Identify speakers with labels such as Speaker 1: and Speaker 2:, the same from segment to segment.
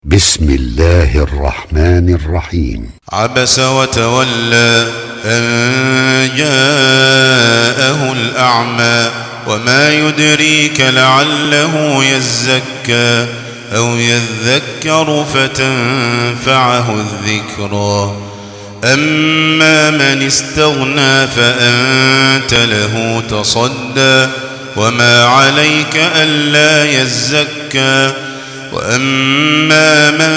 Speaker 1: بسم الله الرحمن الرحيم.
Speaker 2: عبس وتولى أن جاءه الأعمى وما يدريك لعله يزكى أو يذكر فتنفعه الذكرى. أما من استغنى فأنت له تصدى وما عليك ألا يزكى. وأما من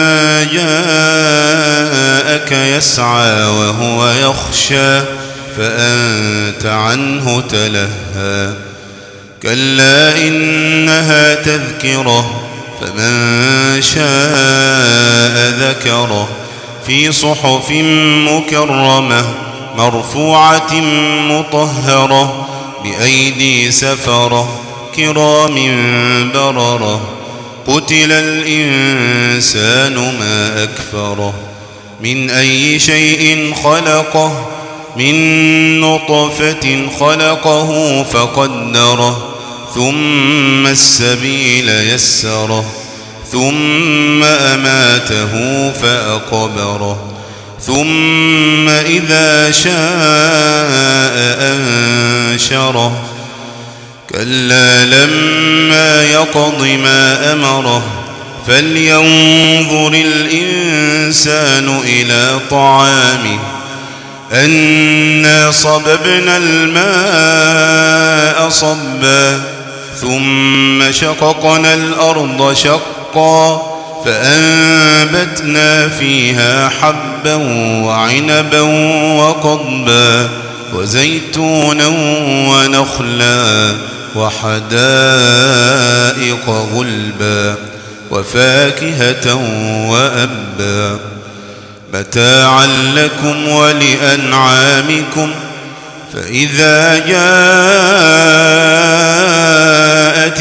Speaker 2: جاءك يسعى وهو يخشى فأنت عنه تلهى. كلا إنها تذكرة فمن شاء ذكره في صحف مكرمة مرفوعة مطهرة بأيدي سفرة كرام بررة. قتل الإنسان ما أكفره من أي شيء خلقه من نطفة خلقه فقدره ثم السبيل يسره ثم أماته فأقبره ثم إذا شاء أنشره. كلا لما يقض ما أمره فلينظر الإنسان إلى طعامه أنا صببنا الماء صبا ثم شققنا الأرض شقا فأنبتنا فيها حبا وعنبا وقضبا وزيتونا ونخلا وحدائق غلبا وفاكهة وأبا متاعا لكم ولأنعامكم. فإذا جاءت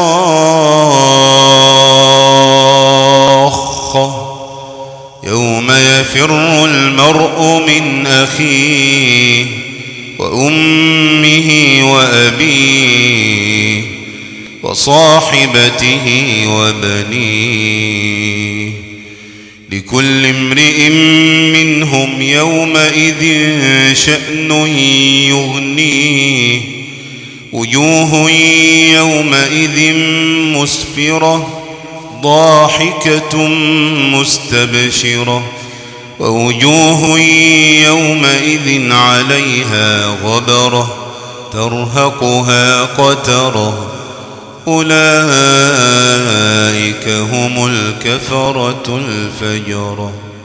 Speaker 2: الصاخة يوم يفر المرء من أخيه وأمه وأبيه وصاحبته وبنيه لكل امرئ منهم يومئذ شأن يغنيه. وجوه يومئذ مسفرة ضاحكة مستبشرة ووجوه يومئذ عليها غبرة ترهقها قترة أولئك هم الكفرة الفجرة.